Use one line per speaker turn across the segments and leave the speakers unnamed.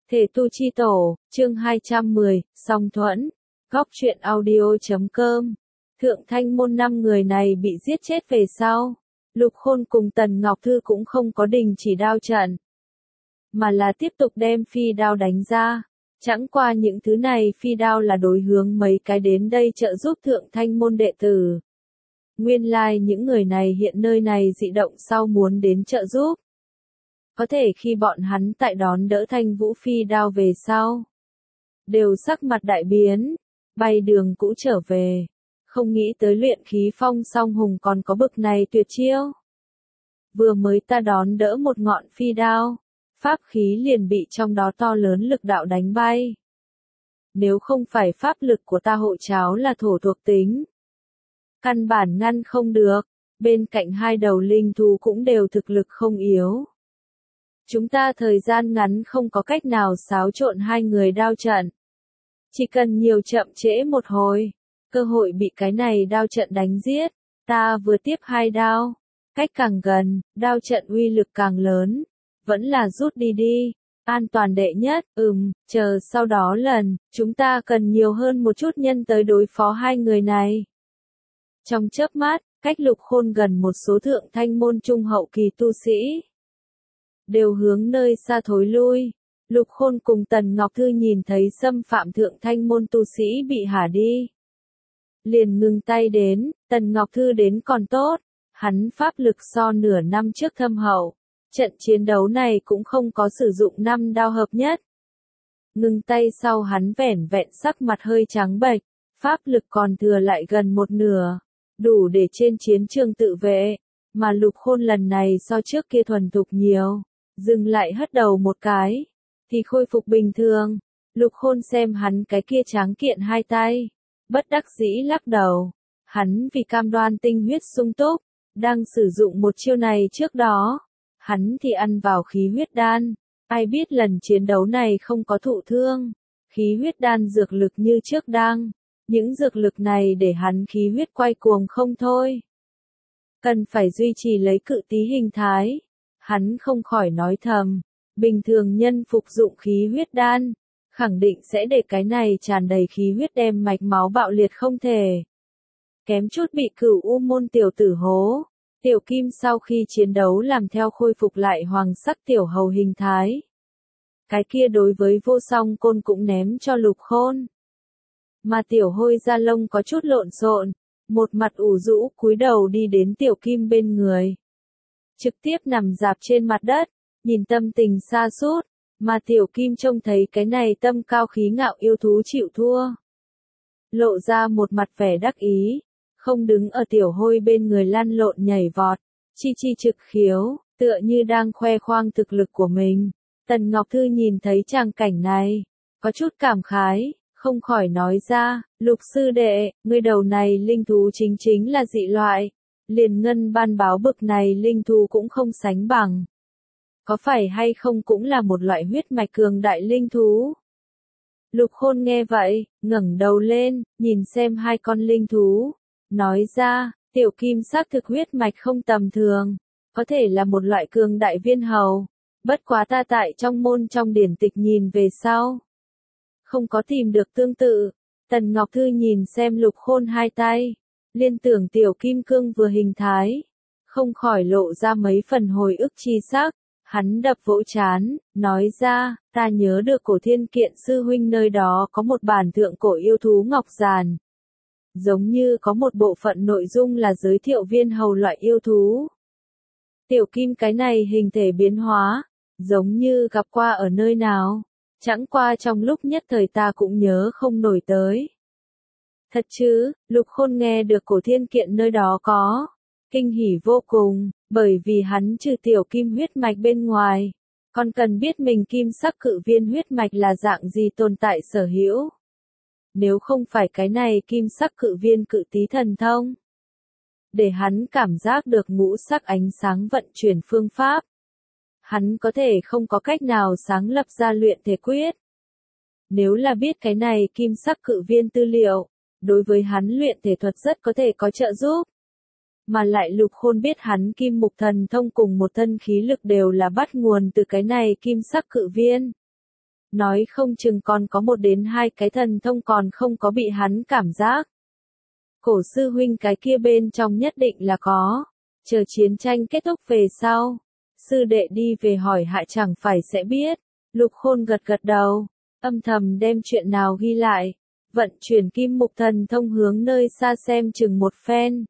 Thể tu chi tổ, chương 210, song thuẫn. Góc truyện audio.com. Thượng Thanh môn 5 người này bị giết chết về sau. Lục Khôn cùng Tần Ngọc Thư cũng không có đình chỉ đao trận, mà là tiếp tục đem phi đao đánh ra. Chẳng qua những thứ này phi đao là đối hướng mấy cái đến đây trợ giúp Thượng Thanh môn đệ tử. Nguyên lai những người này hiện nơi này dị động sau muốn đến trợ giúp. Có thể khi bọn hắn tại đón đỡ Thanh Vũ phi đao về sau, đều sắc mặt đại biến, bay đường cũ trở về. Không nghĩ tới luyện khí phong song hùng còn có bực này tuyệt chiêu. Vừa mới ta đón đỡ một ngọn phi đao, pháp khí liền bị trong đó to lớn lực đạo đánh bay. Nếu không phải pháp lực của ta hộ cháo là thổ thuộc tính, căn bản ngăn không được. Bên cạnh hai đầu linh thú cũng đều thực lực không yếu. Chúng ta thời gian ngắn không có cách nào xáo trộn hai người đao trận. Chỉ cần nhiều chậm trễ một hồi, cơ hội bị cái này đao trận đánh giết. Ta vừa tiếp hai đao, cách càng gần, đao trận uy lực càng lớn. Vẫn là rút đi đi, an toàn đệ nhất, chờ sau đó lần, chúng ta cần nhiều hơn một chút nhân tới đối phó hai người này. Trong chớp mắt, cách Lục Khôn gần một số Thượng Thanh môn trung hậu kỳ tu sĩ đều hướng nơi xa thối lui. Lục Khôn cùng Tần Ngọc Thư nhìn thấy xâm phạm Thượng Thanh môn tu sĩ bị hả đi, liền ngừng tay đến. Tần Ngọc Thư đến còn tốt, hắn pháp lực so nửa năm trước thâm hậu, trận chiến đấu này cũng không có sử dụng 5 đao hợp nhất. Ngừng tay sau hắn vẻn vẹn sắc mặt hơi trắng bệch, pháp lực còn thừa lại gần một nửa, đủ để trên chiến trường tự vệ, mà Lục Khôn lần này so trước kia thuần thục nhiều. Dừng lại hất đầu một cái, thì khôi phục bình thường. Lục Khôn xem hắn cái kia tráng kiện hai tay, bất đắc dĩ lắc đầu. Hắn vì cam đoan tinh huyết sung túc, đang sử dụng một chiêu này trước đó, hắn thì ăn vào khí huyết đan. Ai biết lần chiến đấu này không có thụ thương, khí huyết đan dược lực như trước đang. Những dược lực này để hắn khí huyết quay cuồng không thôi. Cần phải duy trì lấy cự tí hình thái. Hắn không khỏi nói thầm, bình thường nhân phục dụng khí huyết đan, khẳng định sẽ để cái này tràn đầy khí huyết đem mạch máu bạo liệt không thể. Kém chút bị Cửu U môn tiểu tử hố. Tiểu Kim sau khi chiến đấu làm theo khôi phục lại hoàng sắc tiểu hầu hình thái. Cái kia đối với Vô Song Côn cũng ném cho Lục Khôn. Mà tiểu Hôi da lông có chút lộn xộn, một mặt ủ rũ cúi đầu đi đến Tiểu Kim bên người. Trực tiếp nằm dạp trên mặt đất, nhìn tâm tình sa sút, mà Tiểu Kim trông thấy cái này tâm cao khí ngạo yêu thú chịu thua. Lộ ra một mặt vẻ đắc ý, không đứng ở Tiểu Hôi bên người lăn lộn nhảy vọt, chi chi trực khiếu, tựa như đang khoe khoang thực lực của mình. Tần Ngọc Thư nhìn thấy tràng cảnh này, có chút cảm khái, không khỏi nói ra, Lục sư đệ, ngươi đầu này linh thú chính là dị loại. Liền ngân ban báo bực này linh thú cũng không sánh bằng. Có phải hay không cũng là một loại huyết mạch cường đại linh thú? Lục Khôn nghe vậy, ngẩng đầu lên, nhìn xem hai con linh thú, nói ra, Tiểu Kim xác thực huyết mạch không tầm thường, có thể là một loại cường đại viên hầu, bất quá ta tại trong môn trong điển tịch nhìn về sau, không có tìm được tương tự. Tần Ngọc Thư nhìn xem Lục Khôn hai tay, liên tưởng Tiểu Kim Cương vừa hình thái, không khỏi lộ ra mấy phần hồi ức chi sắc. Hắn đập vỗ trán, nói ra, ta nhớ được Cổ Thiên Kiện sư huynh nơi đó có một bản thượng cổ yêu thú ngọc giàn. Giống như có một bộ phận nội dung là giới thiệu viên hầu loại yêu thú. Tiểu Kim cái này hình thể biến hóa, giống như gặp qua ở nơi nào, chẳng qua trong lúc nhất thời ta cũng nhớ không nổi tới. Thật chứ? Lục Khôn nghe được Cổ Thiên Kiện nơi đó có, kinh hỉ vô cùng, bởi vì hắn trừ Tiểu Kim huyết mạch bên ngoài, còn cần biết mình kim sắc cự viên huyết mạch là dạng gì tồn tại sở hữu. Nếu không phải cái này kim sắc cự viên cự tí thần thông, để hắn cảm giác được ngũ sắc ánh sáng vận chuyển phương pháp, hắn có thể không có cách nào sáng lập ra luyện thể quyết. Nếu là biết cái này kim sắc cự viên tư liệu, đối với hắn luyện thể thuật rất có thể có trợ giúp. Mà lại Lục Khôn biết hắn kim mục thần thông cùng một thân khí lực đều là bắt nguồn từ cái này kim sắc cự viên. Nói không chừng còn có 1 đến 2 cái thần thông còn không có bị hắn cảm giác. Cổ sư huynh cái kia bên trong nhất định là có. Chờ chiến tranh kết thúc về sau. Sư đệ đi về hỏi hạ chẳng phải sẽ biết. Lục Khôn gật gật đầu. Âm thầm đem chuyện nào ghi lại. Vận chuyển kim mục thần thông hướng nơi xa xem chừng một phen.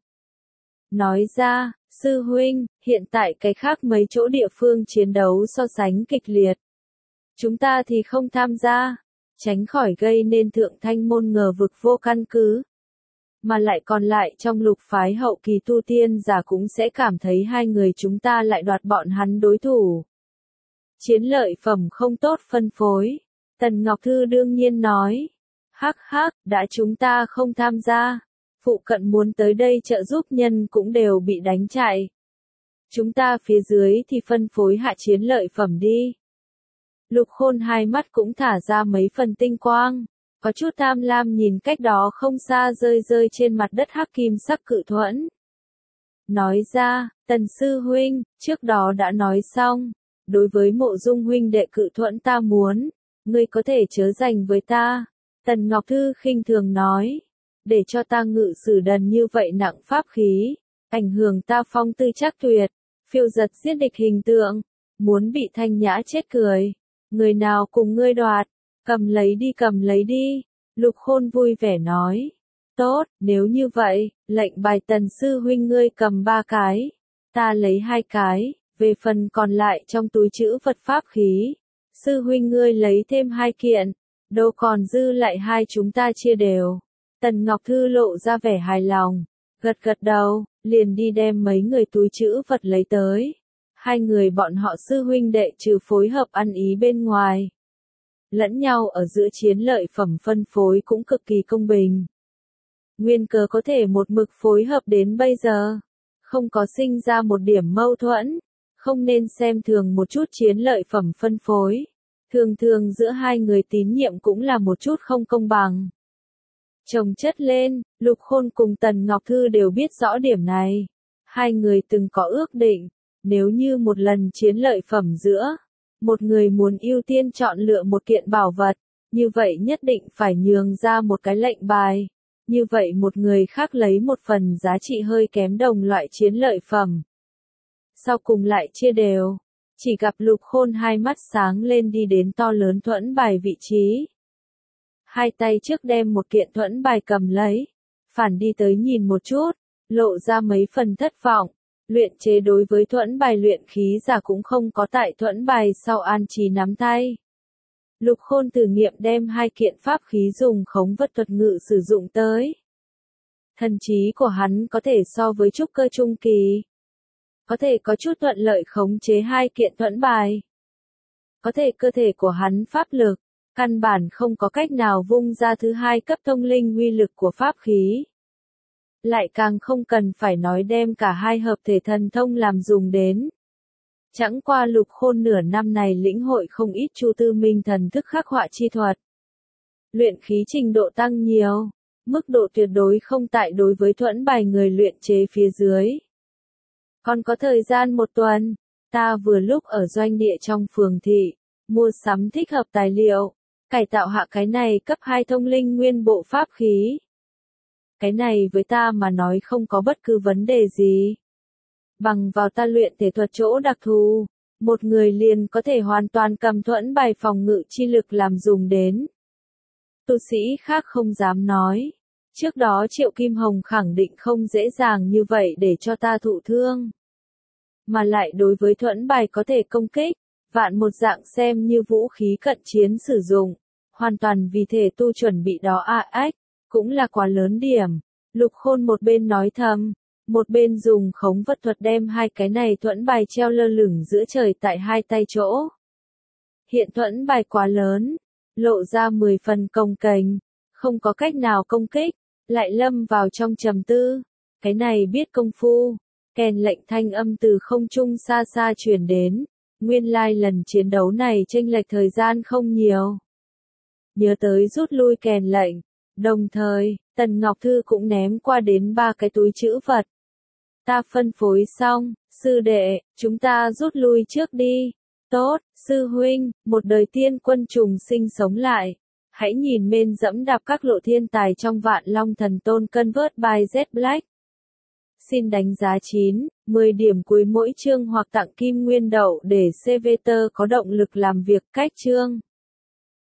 Nói ra, sư huynh, hiện tại cái khác mấy chỗ địa phương chiến đấu so sánh kịch liệt. Chúng ta thì không tham gia, tránh khỏi gây nên thượng thanh môn ngờ vực vô căn cứ. Mà lại còn lại trong lục phái hậu kỳ tu tiên giả cũng sẽ cảm thấy hai người chúng ta lại đoạt bọn hắn đối thủ. Chiến lợi phẩm không tốt phân phối. Tần Ngọc Thư đương nhiên nói. Hắc hắc, đã chúng ta không tham gia. Phụ cận muốn tới đây trợ giúp nhân cũng đều bị đánh chạy. Chúng ta phía dưới thì phân phối hạ chiến lợi phẩm đi. Lục Khôn hai mắt cũng thả ra mấy phần tinh quang. Có chút tham lam nhìn cách đó không xa rơi rơi trên mặt đất hắc kim sắc cự thuẫn. Nói ra, Tần sư huynh, trước đó đã nói xong. Đối với Mộ Dung huynh đệ cự thuẫn ta muốn. Ngươi có thể chớ dành với ta. Tần Ngọc Thư khinh thường nói. Để cho ta ngự sử đần như vậy nặng pháp khí. Ảnh hưởng ta phong tư chắc tuyệt. Phiêu giật giết địch hình tượng. Muốn bị Thanh Nhã chết cười. Người nào cùng ngươi đoạt. Cầm lấy đi. Lục Khôn vui vẻ nói. Tốt, nếu như vậy, lệnh bài Tần sư huynh ngươi cầm 3 cái. Ta lấy 2 cái, về phần còn lại trong túi trữ vật pháp khí. Sư huynh ngươi lấy thêm 2 kiện. Đâu còn dư lại 2 chúng ta chia đều. Tần Ngọc Thư lộ ra vẻ hài lòng. Gật gật đầu, liền đi đem mấy người túi trữ vật lấy tới. Hai người bọn họ sư huynh đệ trừ phối hợp ăn ý bên ngoài. Lẫn nhau ở giữa chiến lợi phẩm phân phối cũng cực kỳ công bình. Nguyên cớ có thể một mực phối hợp đến bây giờ. Không có sinh ra một điểm mâu thuẫn. Không nên xem thường một chút chiến lợi phẩm phân phối. Thường thường giữa hai người tín nhiệm cũng là một chút không công bằng. Chồng chất lên, Lục Khôn cùng Tần Ngọc Thư đều biết rõ điểm này. Hai người từng có ước định. Nếu như một lần chiến lợi phẩm giữa, một người muốn ưu tiên chọn lựa một kiện bảo vật, như vậy nhất định phải nhường ra một cái lệnh bài. Như vậy một người khác lấy một phần giá trị hơi kém đồng loại chiến lợi phẩm. Sau cùng lại chia đều. Chỉ gặp Lục Khôn hai mắt sáng lên đi đến to lớn thuẫn bài vị trí. Hai tay trước đem một kiện thuẫn bài cầm lấy. Phản đi tới nhìn một chút, lộ ra mấy phần thất vọng. Luyện chế đối với thuẫn bài luyện khí giả cũng không có tại thuẫn bài sau an trí nắm tay. Lục Khôn thử nghiệm đem 2 kiện pháp khí dùng khống vật thuật ngự sử dụng tới. Thần trí của hắn có thể so với trúc cơ trung kỳ. Có thể có chút thuận lợi khống chế 2 kiện thuẫn bài. Có thể cơ thể của hắn pháp lực, căn bản không có cách nào vung ra thứ 2 cấp thông linh uy lực của pháp khí. Lại càng không cần phải nói đem cả 2 hợp thể thần thông làm dùng đến. Chẳng qua Lục Khôn nửa năm này lĩnh hội không ít Chu Tư Minh thần thức khắc họa chi thuật. Luyện khí trình độ tăng nhiều, mức độ tuyệt đối không tại đối với thuẫn bài người luyện chế phía dưới. Còn có thời gian 1 tuần, ta vừa lúc ở doanh địa trong phường thị, mua sắm thích hợp tài liệu, cải tạo hạ cái này cấp 2 thông linh nguyên bộ pháp khí. Cái này với ta mà nói không có bất cứ vấn đề gì. Bằng vào ta luyện thể thuật chỗ đặc thù, một người liền có thể hoàn toàn cầm thuẫn bài phòng ngự chi lực làm dùng đến. Tu sĩ khác không dám nói. Trước đó Triệu Kim Hồng khẳng định không dễ dàng như vậy để cho ta thụ thương. Mà lại đối với thuẫn bài có thể công kích, vạn một dạng xem như vũ khí cận chiến sử dụng. Hoàn toàn vì thể tu chuẩn bị đó ách, cũng là quá lớn điểm. Lục Khôn một bên nói thầm, một bên dùng khống vật thuật đem 2 cái này thuẫn bài treo lơ lửng giữa trời tại 2 tay chỗ. Hiện thuẫn bài quá lớn, lộ ra 10 phần cồng kềnh, không có cách nào công kích, lại lâm vào trong trầm tư. Cái này biết công phu, kèn lệnh thanh âm từ không trung xa xa truyền đến. Nguyên lai lần chiến đấu này chênh lệch thời gian không nhiều. Nhớ tới rút lui kèn lệnh, đồng thời, Tần Ngọc Thư cũng ném qua đến 3 cái túi trữ vật. Ta phân phối xong, sư đệ, chúng ta rút lui trước đi. Tốt, sư huynh, một đời tiên quân trùng sinh sống lại. Hãy nhìn men dẫm đạp các lộ thiên tài trong Vạn Long Thần Tôn Convert by Z Black. Xin đánh giá 9, 10 điểm cuối mỗi chương hoặc tặng kim nguyên đậu để CVT có động lực làm việc. Cách chương